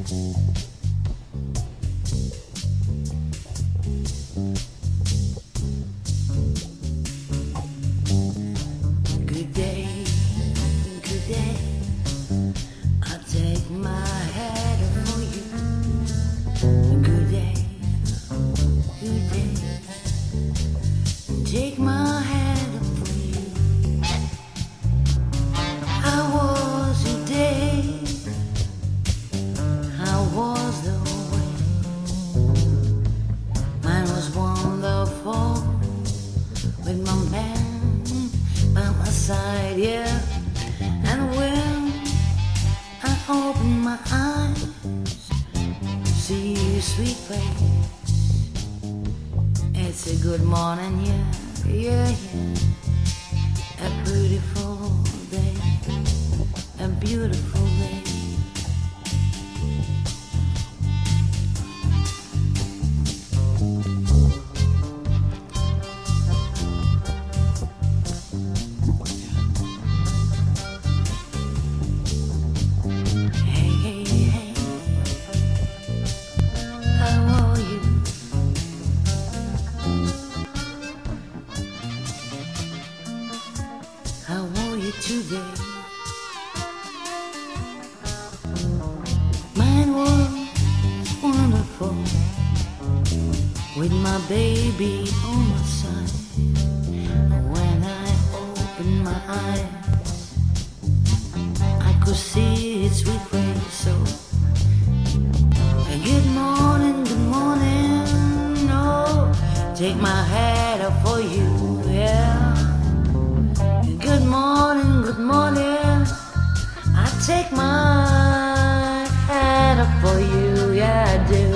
Good day, good day. I take my hat off for you. Good day, good day. Take my hat off for you. How was your day? How was the way? Mine was wonderful with my man by my side, yeah. And when I open my eyes, see your sweet face. It's a good morning, yeah, yeah, yeah. A beautiful day, a beautiful day. How are you today? Mine was wonderful with my baby on my side. When I opened my eyes, I could see its sweet face. So good morning, good morning. Oh, take my hat off for you, yeah. Good morning, good morning. I take my hat off for you, yeah I do.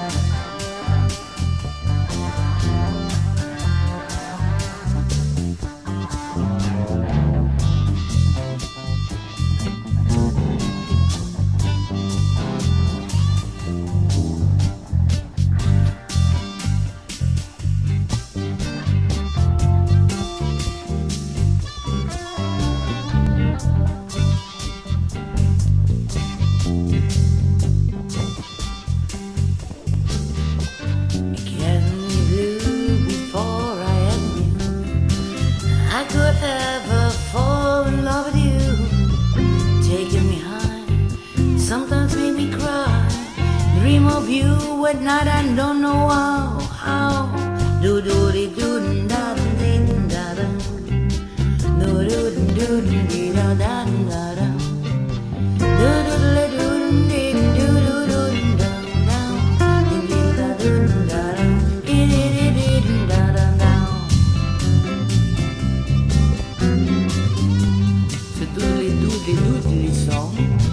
I could ever fall in love with you, taking me high, sometimes make me cry. Dream of you at night and don't know how. Do do di do da din da da, do do do di da da da da, do do do di do do do da da, di da do da da, di da da da. Doodly song.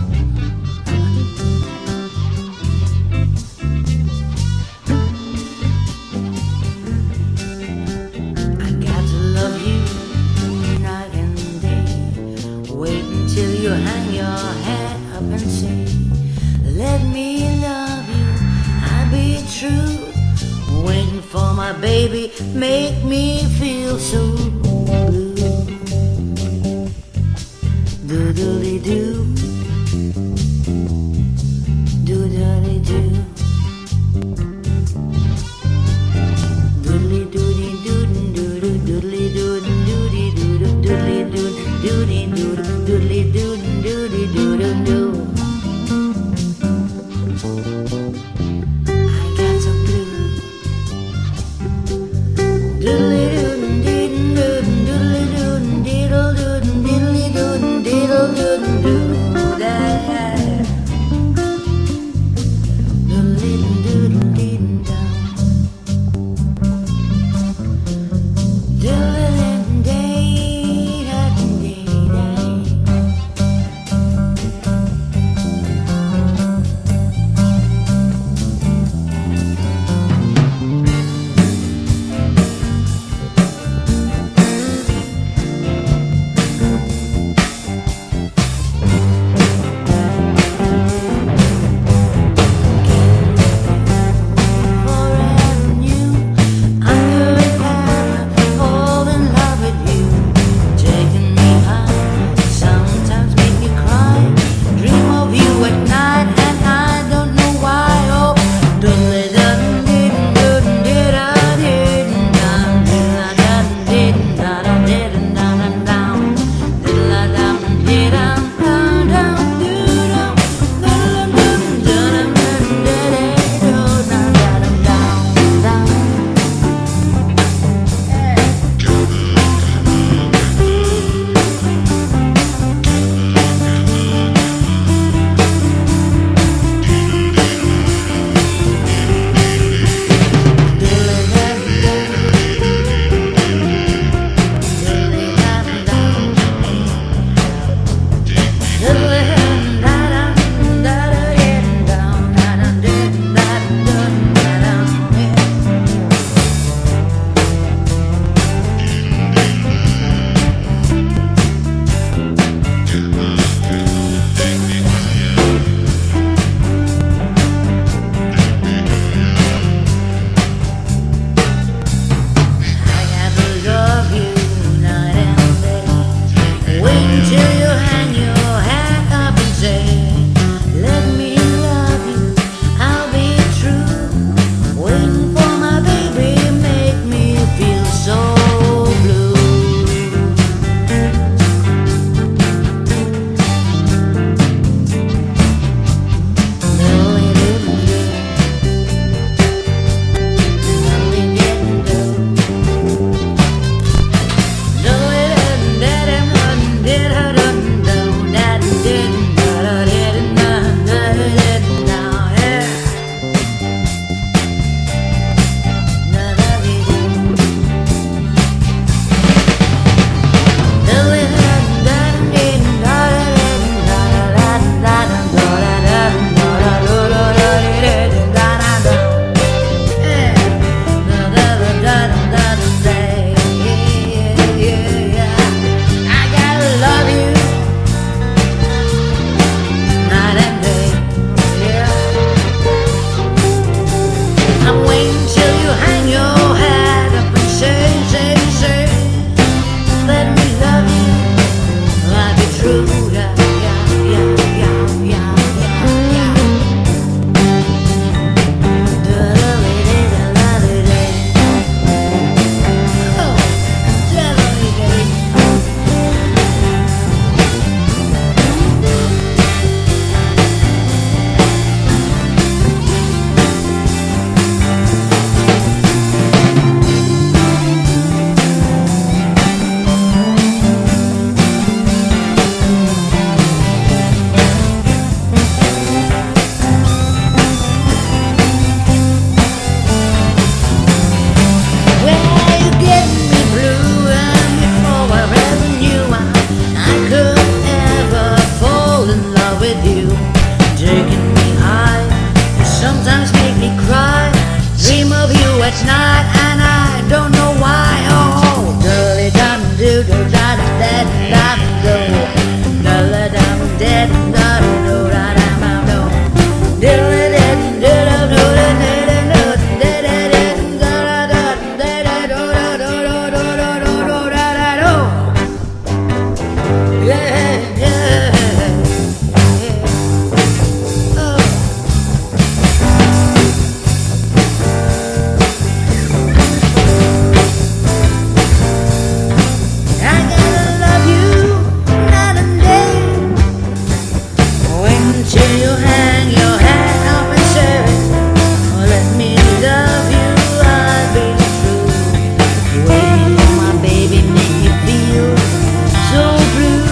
I got to love you night and day. Wait until you hang your head up and say, let me love you, I'll be true. Waiting for my baby, make me feel so blue. Doodly doo, doodly doo, doodly doody doodly doodly doodly doodly doodly doodly doodly doodly doodly doodly doo. I got some blue. Doodly doodly doodly doodly doodly doodly. taking me high. You sometimes make me cry. Dream of you at night, and I don't know why. Oh, dolly dum do do da da da da do, dolly dum da da do da da da do, dolly da da da do da da da do. Yeah, yeah. Till you hang your head up and say, oh, let me love you, I'll be true. Waiting for my baby make me feel so blue.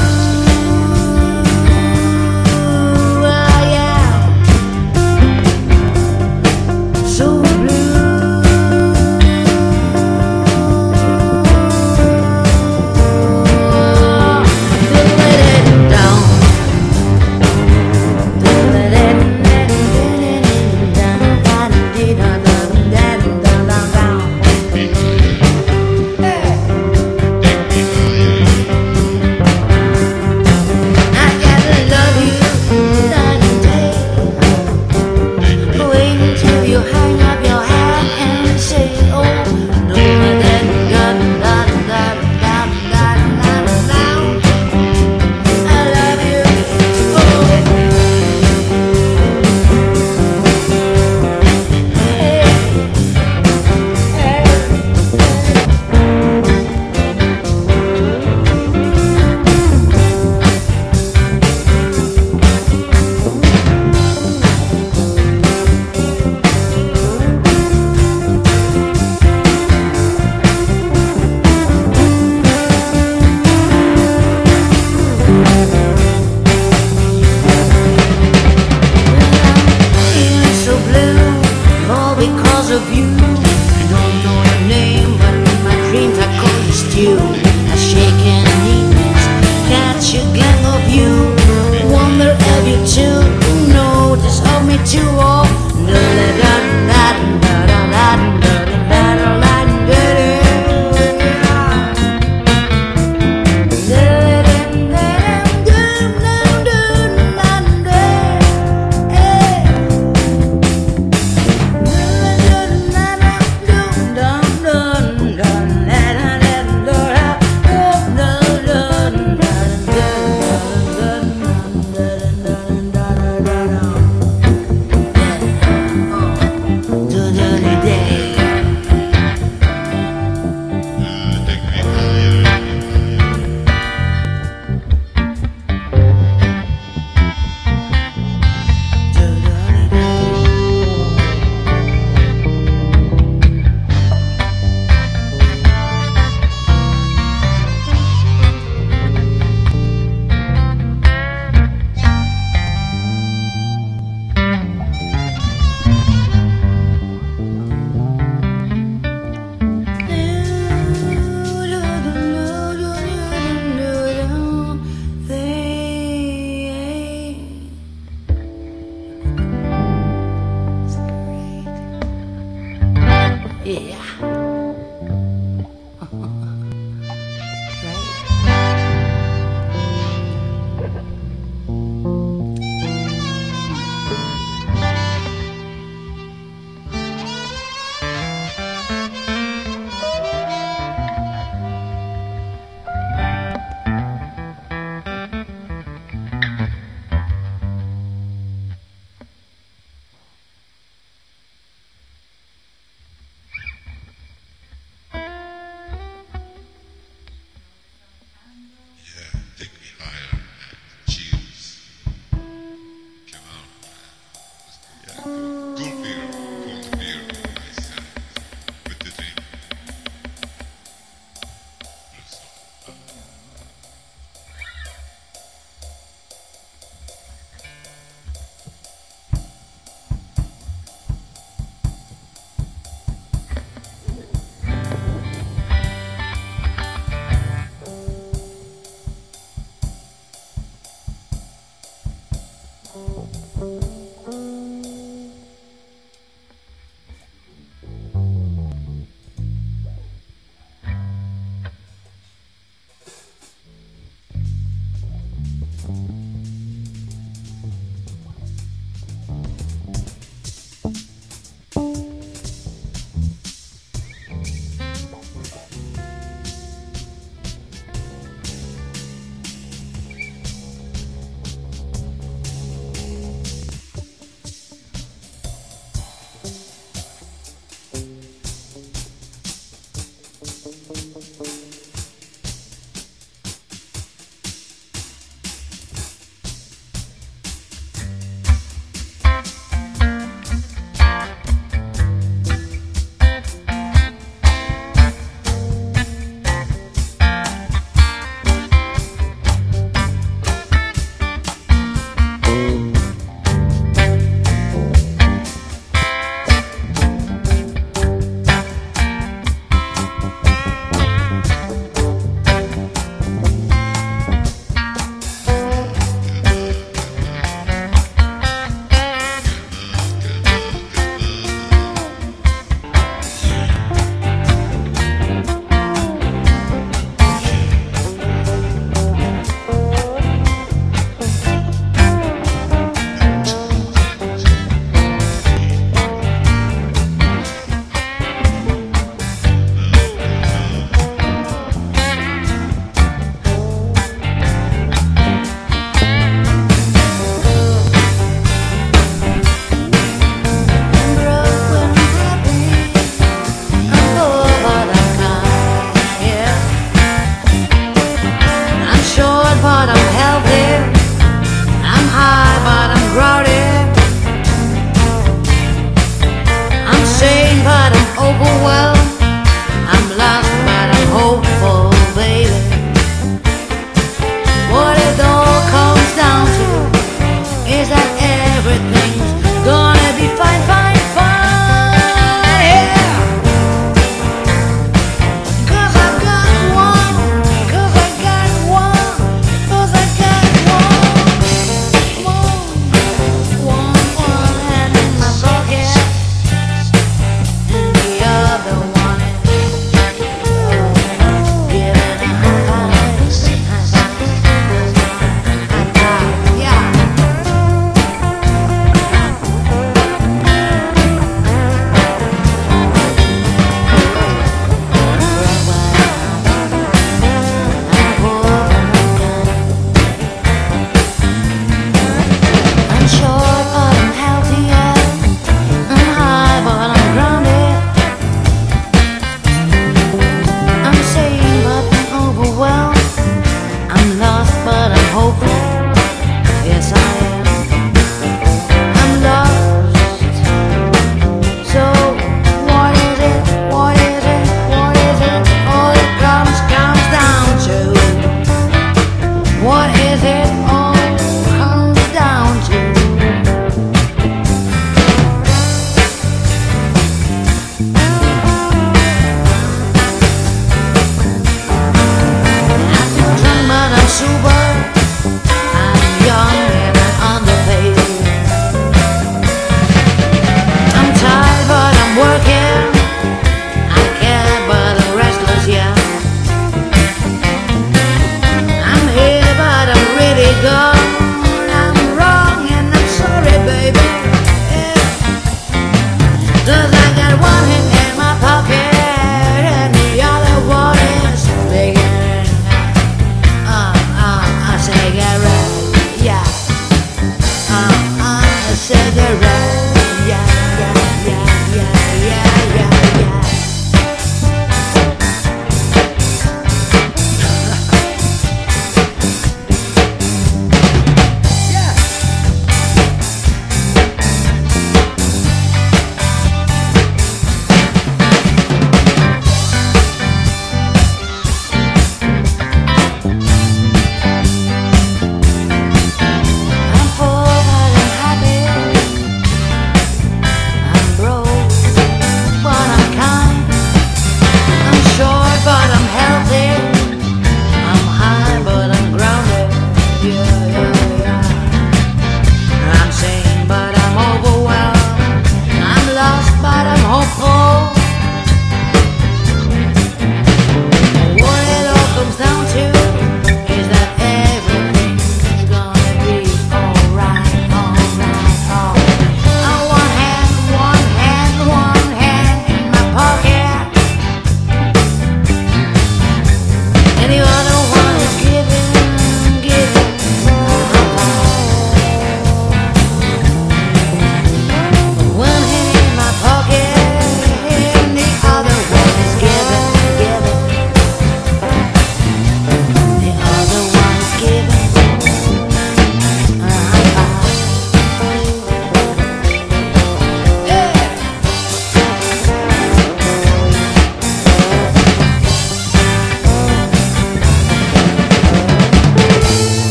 I am so blue. Don't let it down. Because of you, I don't know your name, but in my dreams I call you Stew. I shake and knees, catch a glimpse of you. Wonder if you too notice of me too. Oh, everything's gonna be fine, fine, fine. Yeah. 'Cause I got one, 'cause I got one, 'cause I got one hand in my pocket, and the other one is giving a high five, yeah. I'm short but I'm healthier, I'm high but I'm grounded, I'm sane but I'm overwhelmed, I'm lost but I'm hopeful, yes I am, I'm lost. So what is it, what is it, what is it, all it comes down to? What is it all comes down to? I feel drunk but I'm sober, I'm young and I'm underpaid, I'm tired but I'm working, I care but I'm restless, yeah. I'm here but I'm really gone, I'm wrong and I'm sorry, baby, yeah. 'Cause I got one hand in my pocket and the other one is making a cigarette, yeah. A cigarette, yeah, yeah, yeah, yeah, yeah, yeah, yeah. Yeah. I'm full but I'm happy,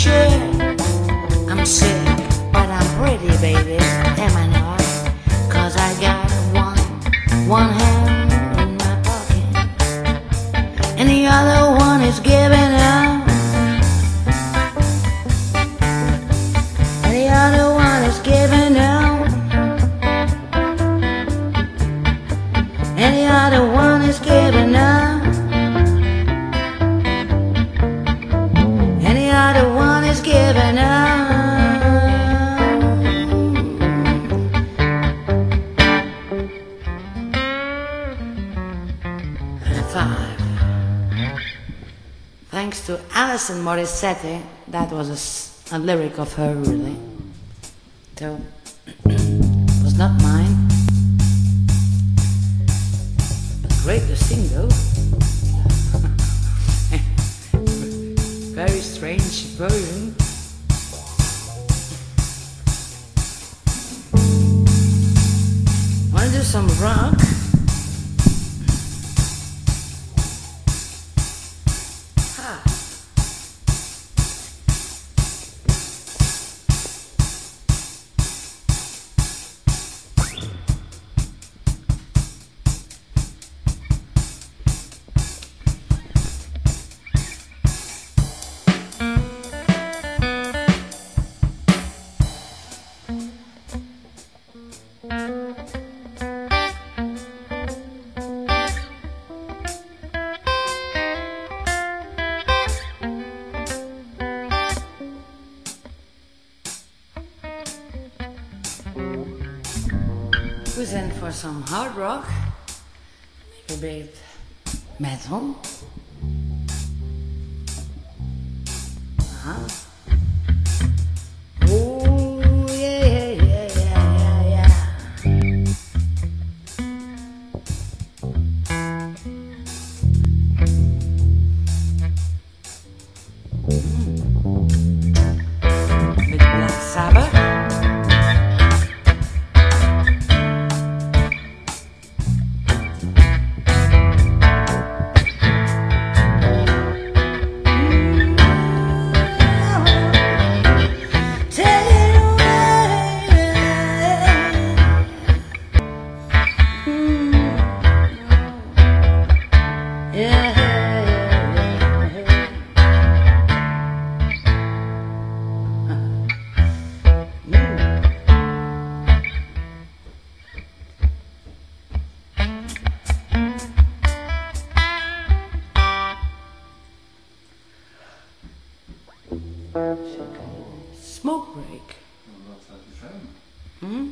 shit. I'm sick, but I'm pretty, baby. Am I not? 'Cause I got one hand in my pocket, and the other one is giving out. And the other one is giving out. And the other one is giving out. And the other one is giving out. Five. Thanks to Alison Morissette, that was a lyric of her, really. So, it was not mine. But great to sing, though. Very strange version. Wanna do some rock? Who's in for some hard rock? Maybe a bit metal. Oh, yeah. Bit Black Sabbath. Smoke break. Hmm?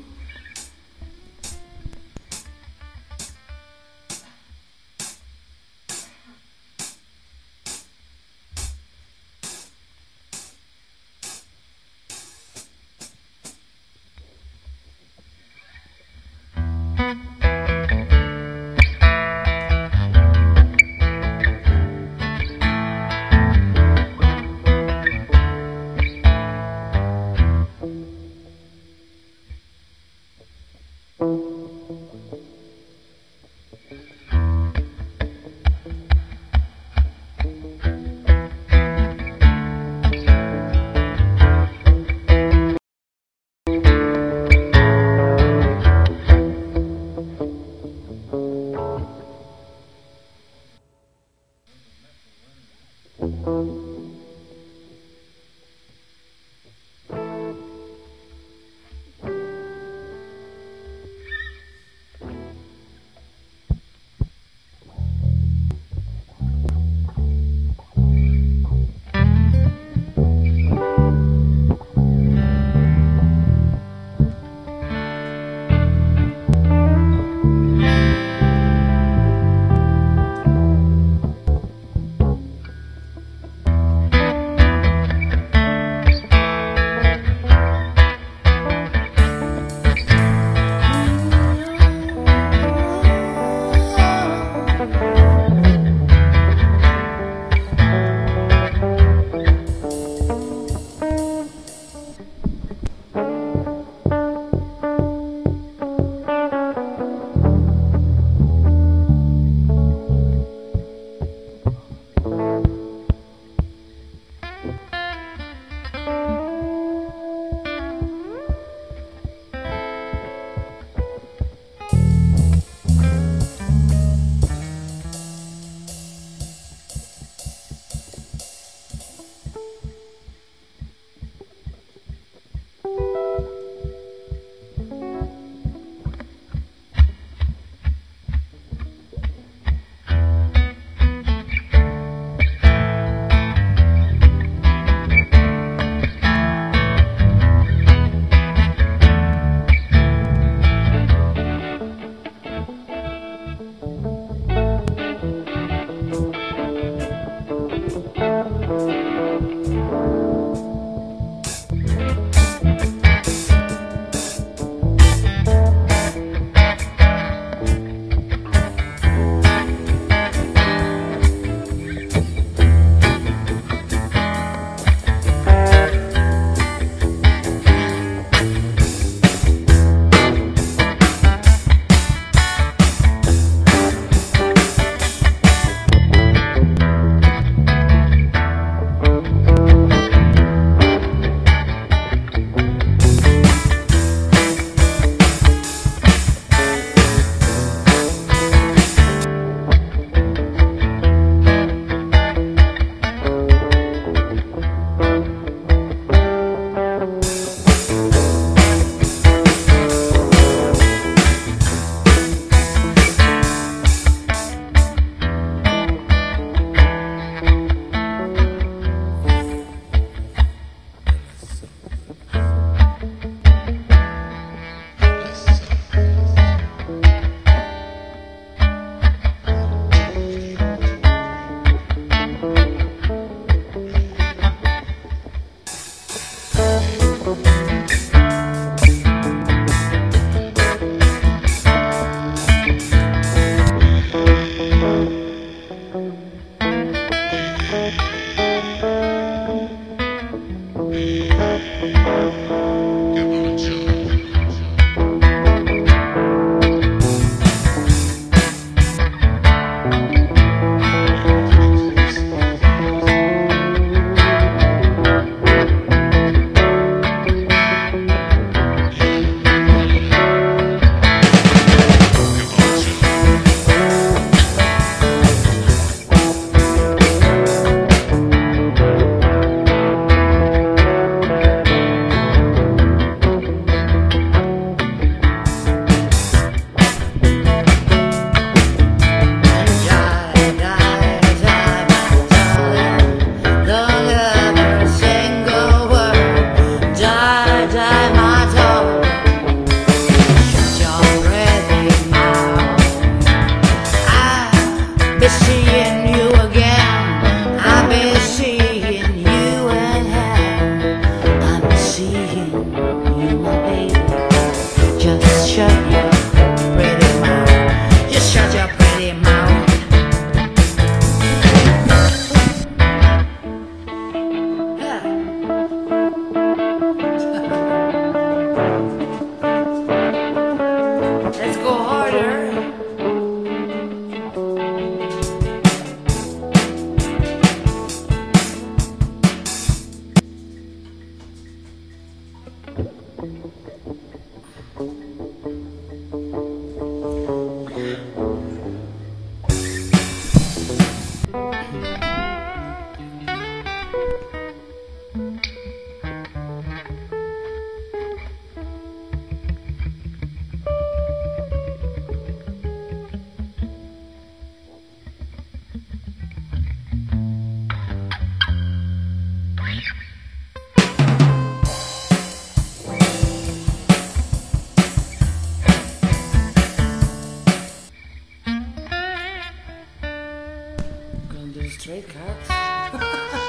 Stray Cats.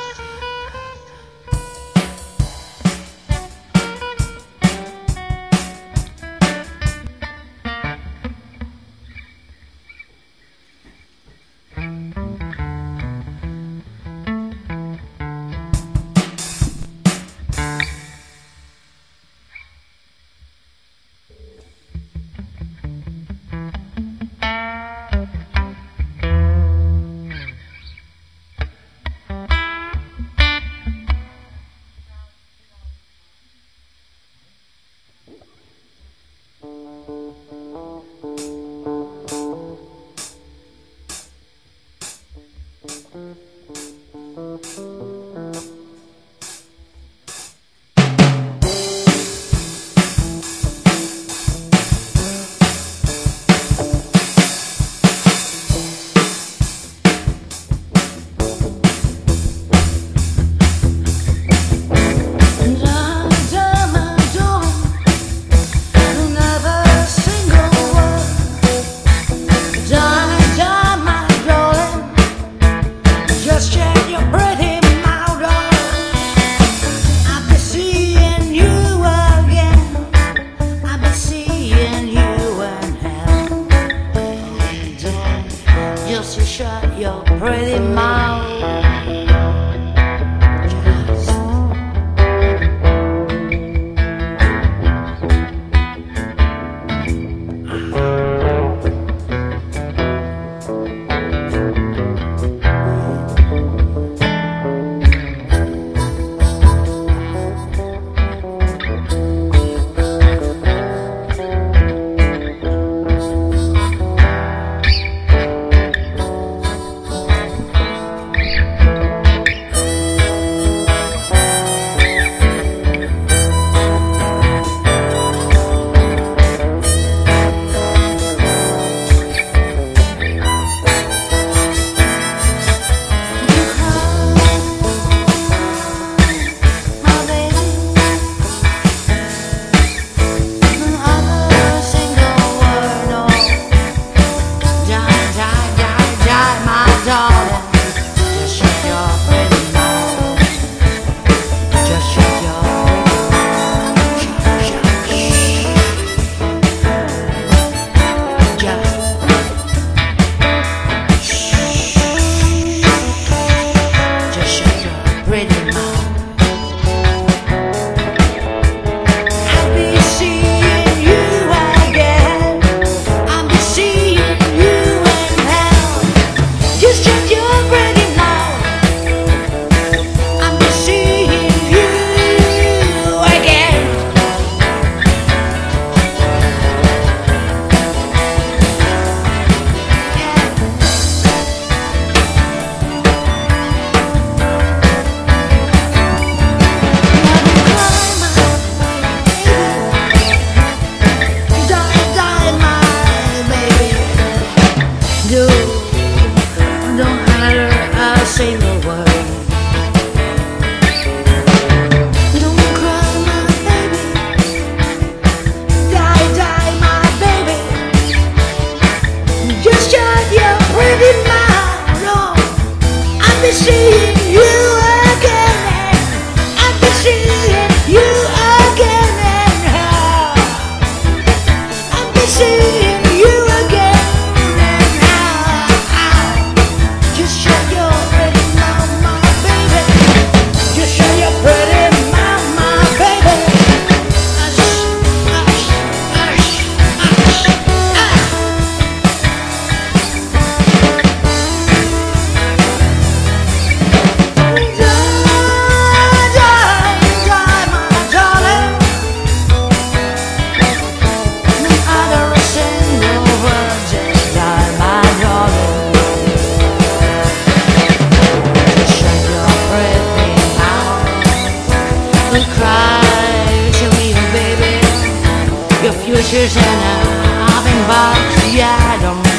pictures in a hopping box. Yeah,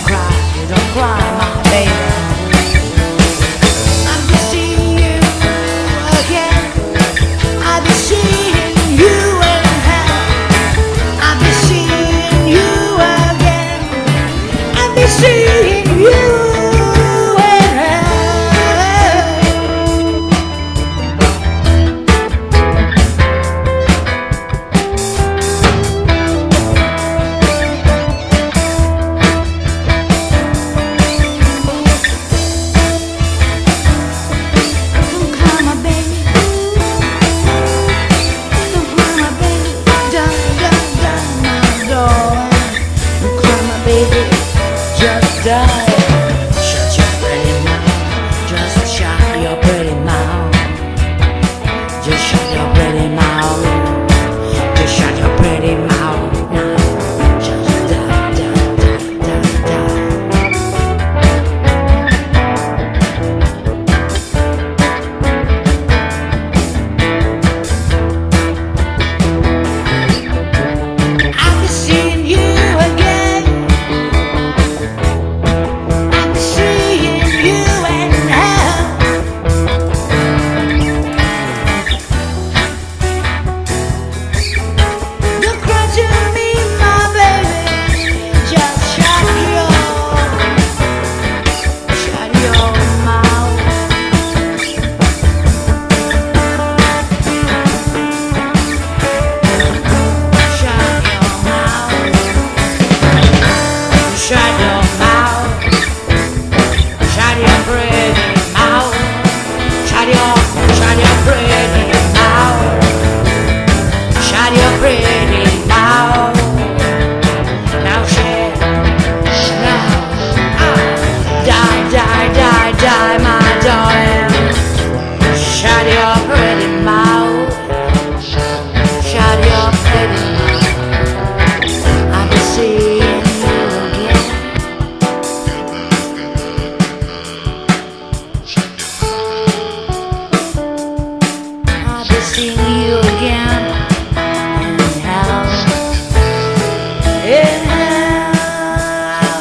don't cry, my baby. I'm just seeing you again. I'll be seeing you in hell. I'll be seeing you again. I'll be seeing you in hell. die. Shut your pretty mouth. Just shut your pretty mouth. Just shut your pretty mouth. Just shut your pretty mouth now. Just die, die, die, die, I'll be seeing you again. I'll be seeing you in hell. Don't cry to me, my baby. Just shut your mouth. Shut your mouth. Shut your pretty mouth. Shut your pretty mouth. Shut your pretty mouth. Now shut. Now. Die, die, die, die, my darling. Shut your pretty mouth. Shut your pretty mouth. I'll be seeing you again. I'll be seeing you again in hell. In hell.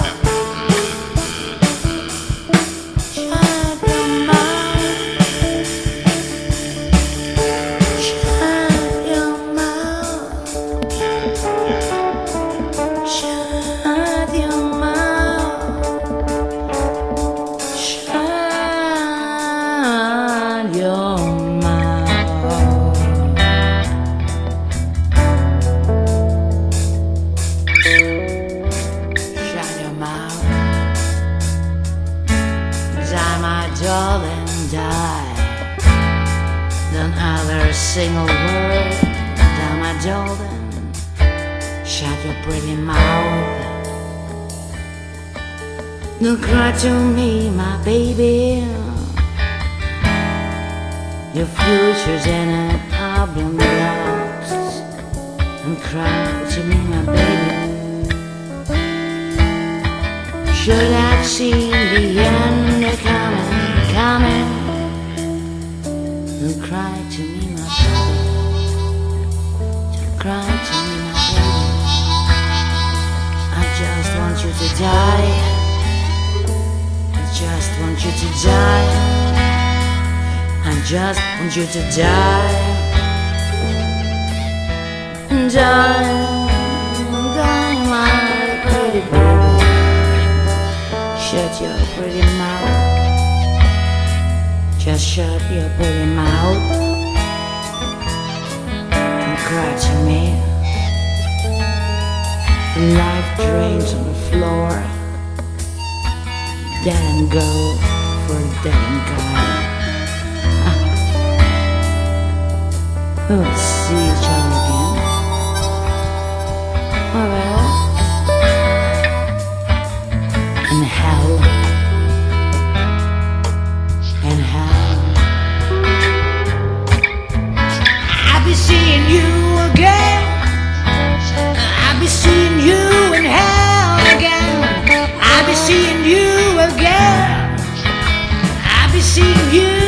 Shut your mouth. Shut your mouth. Shut your mouth. Shut your mouth. Shut your mouth. Die, my darling, die. Don't utter a single word. Die, my darling. Shut your pretty mouth. Don't cry to me, my baby. Your future's in an album box. Don't cry to me, my baby. Should have seen the end coming. Don't cry to me, my baby. Don't cry to me, my baby. I just want you to die. I just want you to die. I just want you to die. Die, die, my pretty baby. Shut your pretty mouth. Just shut your pretty mouth. Don't cry to me. Life drains on the floor. Dead and go for dead and gone. We'll see each other again. Well, in hell. In hell. I'll be seeing you again. I'll be seeing you in hell again. I'll be seeing you again. I'll be seeing you